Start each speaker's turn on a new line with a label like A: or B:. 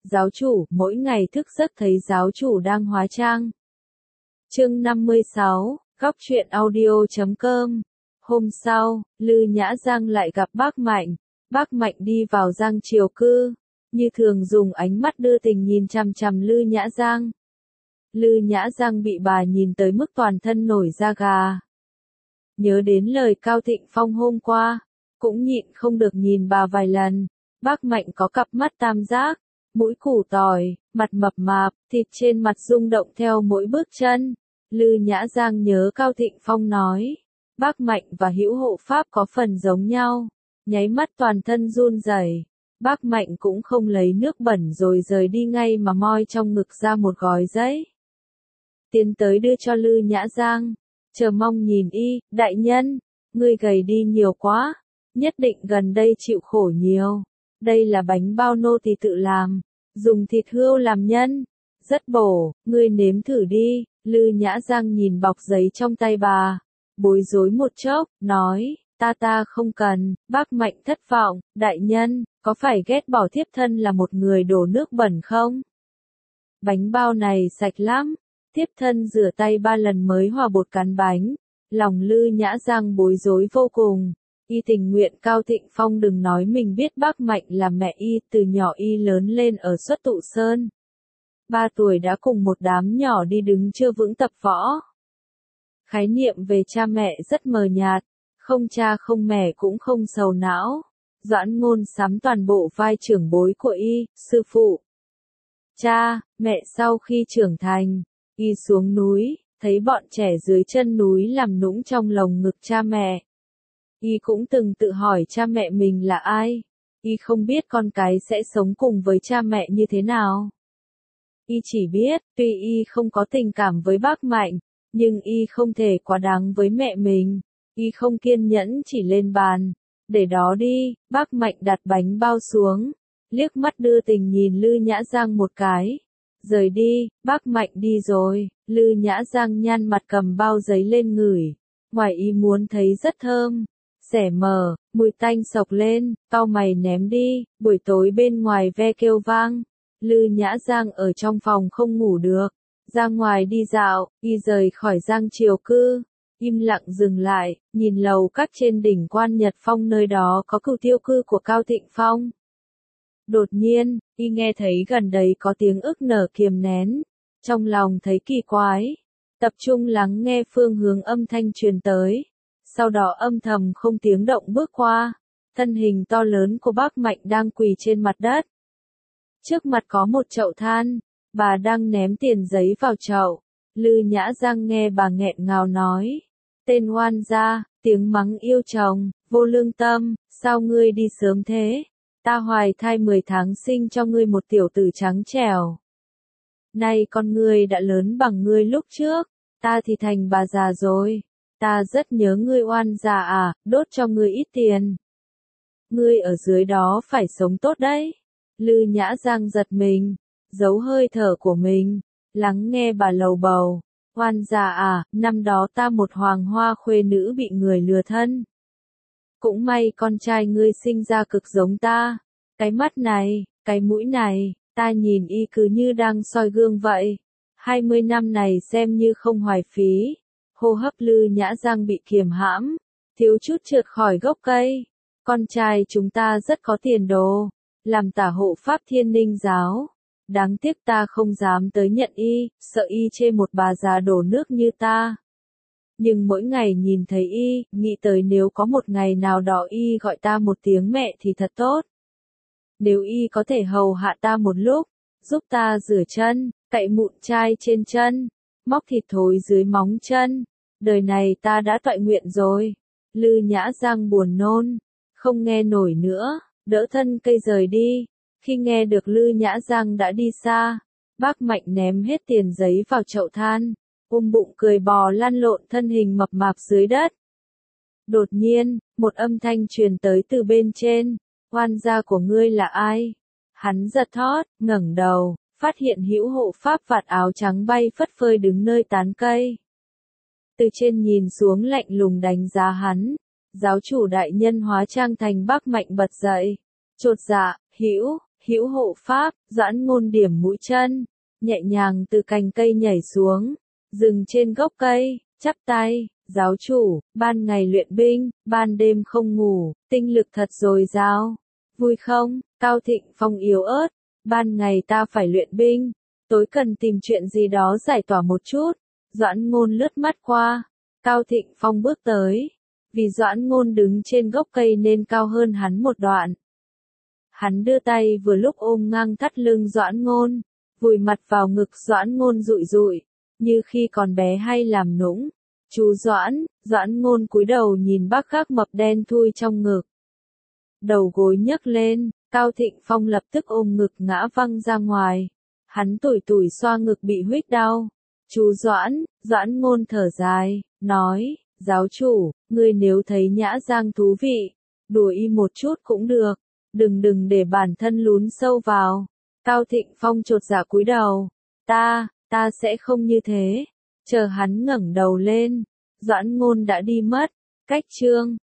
A: Giáo chủ, mỗi ngày thức giấc thấy giáo chủ đang hóa trang. Chương 56, góc truyện audio.com. Hôm sau, Lư Nhã Giang lại gặp bác Mạnh. Bác Mạnh đi vào Giang Triều Cư, như thường dùng ánh mắt đưa tình nhìn chằm chằm Lư Nhã Giang. Lư Nhã Giang bị bà nhìn tới mức toàn thân nổi da gà. Nhớ đến lời Cao Thịnh Phong hôm qua, cũng nhịn không được nhìn bà vài lần. Bác Mạnh có cặp mắt tam giác, mũi củ tỏi, mặt mập mạp, thịt trên mặt rung động theo mỗi bước chân. Lư Nhã Giang nhớ Cao Thịnh Phong nói, bác Mạnh và Hữu Hộ Pháp có phần giống nhau, nháy mắt toàn thân run rẩy. Bác Mạnh cũng không lấy nước bẩn rồi rời đi ngay mà moi trong ngực ra một gói giấy. Tiến tới đưa cho Lư Nhã Giang, chờ mong nhìn y, đại nhân, ngươi gầy đi nhiều quá, nhất định gần đây chịu khổ nhiều. Đây là bánh bao nô tỳ tự làm, dùng thịt hươu làm nhân, rất bổ, ngươi nếm thử đi. Lư Nhã Giang nhìn bọc giấy trong tay bà, bối rối một chốc, nói, ta không cần. Bác Mạnh thất vọng, đại nhân, có phải ghét bỏ thiếp thân là một người đổ nước bẩn không? Bánh bao này sạch lắm, thiếp thân rửa tay 3 lần mới hòa bột cán bánh. Lòng Lư Nhã Giang bối rối vô cùng. Y tình nguyện Cao Thịnh Phong đừng nói mình biết bác Mạnh là mẹ y, từ nhỏ y lớn lên ở Xuất Tụ Sơn. 3 tuổi đã cùng một đám nhỏ đi đứng chưa vững tập võ. Khái niệm về cha mẹ rất mờ nhạt, không cha không mẹ cũng không sầu não. Doãn Ngôn sắm toàn bộ vai trưởng bối của y, sư phụ, cha, mẹ. Sau khi trưởng thành, y xuống núi, thấy bọn trẻ dưới chân núi làm nũng trong lồng ngực cha mẹ. Y cũng từng tự hỏi cha mẹ mình là ai. Y không biết con cái sẽ sống cùng với cha mẹ như thế nào. Y chỉ biết, tuy y không có tình cảm với bác Mạnh, nhưng y không thể quá đáng với mẹ mình. Y không kiên nhẫn chỉ lên bàn, để đó đi. Bác Mạnh đặt bánh bao xuống, liếc mắt đưa tình nhìn Lư Nhã Giang một cái, rời đi. Bác Mạnh đi rồi, Lư Nhã Giang nhăn mặt cầm bao giấy lên ngửi, ngoài ý muốn thấy rất thơm. Xẻ mờ, mùi tanh sộc lên, cau mày ném đi. Buổi tối bên ngoài ve kêu vang, Lư Nhã Giang ở trong phòng không ngủ được, ra ngoài đi dạo. Y rời khỏi Giang Triều Cư, im lặng dừng lại, nhìn lầu các trên đỉnh Quan Nhật Phong, nơi đó có Cửu Tiêu Cư của Cao Thịnh Phong. Đột nhiên, y nghe thấy gần đấy có tiếng ức nở kiềm nén, trong lòng thấy kỳ quái, tập trung lắng nghe phương hướng âm thanh truyền tới. Sau đó âm thầm không tiếng động bước qua, thân hình to lớn của bác Mạnh đang quỳ trên mặt đất. Trước mặt có một chậu than, bà đang ném tiền giấy vào chậu. Lư Nhã Giang nghe bà nghẹn ngào nói, tên oan gia, tiếng mắng yêu chồng, vô lương tâm, sao ngươi đi sớm thế? Ta hoài thai 10 tháng sinh cho ngươi một tiểu tử trắng trẻo. Nay con ngươi đã lớn bằng ngươi lúc trước, ta thì thành bà già rồi. Ta rất nhớ ngươi oan gia à, đốt cho ngươi ít tiền. Ngươi ở dưới đó phải sống tốt đấy. Lư Nhã Giang giật mình, giấu hơi thở của mình, lắng nghe bà lầu bầu. Oan gia à, năm đó ta một hoàng hoa khuê nữ bị người lừa thân. Cũng may con trai ngươi sinh ra cực giống ta. Cái mắt này, cái mũi này, ta nhìn y cứ như đang soi gương vậy. 20 năm này xem như không hoài phí. Hô hấp Lư Nhã Giang bị kiềm hãm, thiếu chút trượt khỏi gốc cây. Con trai chúng ta rất có tiền đồ, làm tả hộ pháp Thiên Ninh giáo. Đáng tiếc ta không dám tới nhận y, sợ y chê một bà già đổ nước như ta. Nhưng mỗi ngày nhìn thấy y, nghĩ tới nếu có một ngày nào đó y gọi ta một tiếng mẹ thì thật tốt. Nếu y có thể hầu hạ ta một lúc, giúp ta rửa chân, cạy mụn chai trên chân, móc thịt thối dưới móng chân, đời này ta đã toại nguyện rồi. Lư Nhã Giang buồn nôn, không nghe nổi nữa, đỡ thân cây rời đi. Khi nghe được Lư Nhã Giang đã đi xa, bác Mạnh ném hết tiền giấy vào chậu than, ôm bụng cười bò lăn lộn thân hình mập mạp dưới đất. Đột nhiên, một âm thanh truyền tới từ bên trên, oan gia của ngươi là ai? Hắn giật thót, ngẩng đầu, phát hiện Hữu Hộ Pháp vạt áo trắng bay phất phới đứng nơi tán cây. Từ trên nhìn xuống lạnh lùng đánh giá hắn, giáo chủ đại nhân hóa trang thành bác Mạnh bật dậy, chột dạ, Hữu hộ pháp, Doãn Ngôn điểm mũi chân, nhẹ nhàng từ cành cây nhảy xuống, dừng trên gốc cây, chắp tay, giáo chủ, ban ngày luyện binh, ban đêm không ngủ, tinh lực thật dồi dào. Vui không? Cao Thịnh Phong yếu ớt, ban ngày ta phải luyện binh, tối cần tìm chuyện gì đó giải tỏa một chút. Doãn Ngôn lướt mắt qua, Cao Thịnh Phong bước tới, vì Doãn Ngôn đứng trên gốc cây nên cao hơn hắn một đoạn. Hắn đưa tay vừa lúc ôm ngang thắt lưng Doãn Ngôn, vùi mặt vào ngực Doãn Ngôn rụi rụi, như khi còn bé hay làm nũng. Chú Doãn, Doãn Ngôn cúi đầu nhìn bác gác mập đen thui trong ngực. Đầu gối nhấc lên, Cao Thịnh Phong lập tức ôm ngực ngã văng ra ngoài. Hắn tủi tủi xoa ngực bị huých đau. Chú Doãn, Doãn Ngôn thở dài, nói, giáo chủ, ngươi nếu thấy Nhã Giang thú vị, đùa y một chút cũng được, đừng để bản thân lún sâu vào. Cao Thịnh Phong chột dạ cúi đầu, ta sẽ không như thế. Chờ hắn ngẩng đầu lên, Doãn Ngôn đã đi mất. Cách chương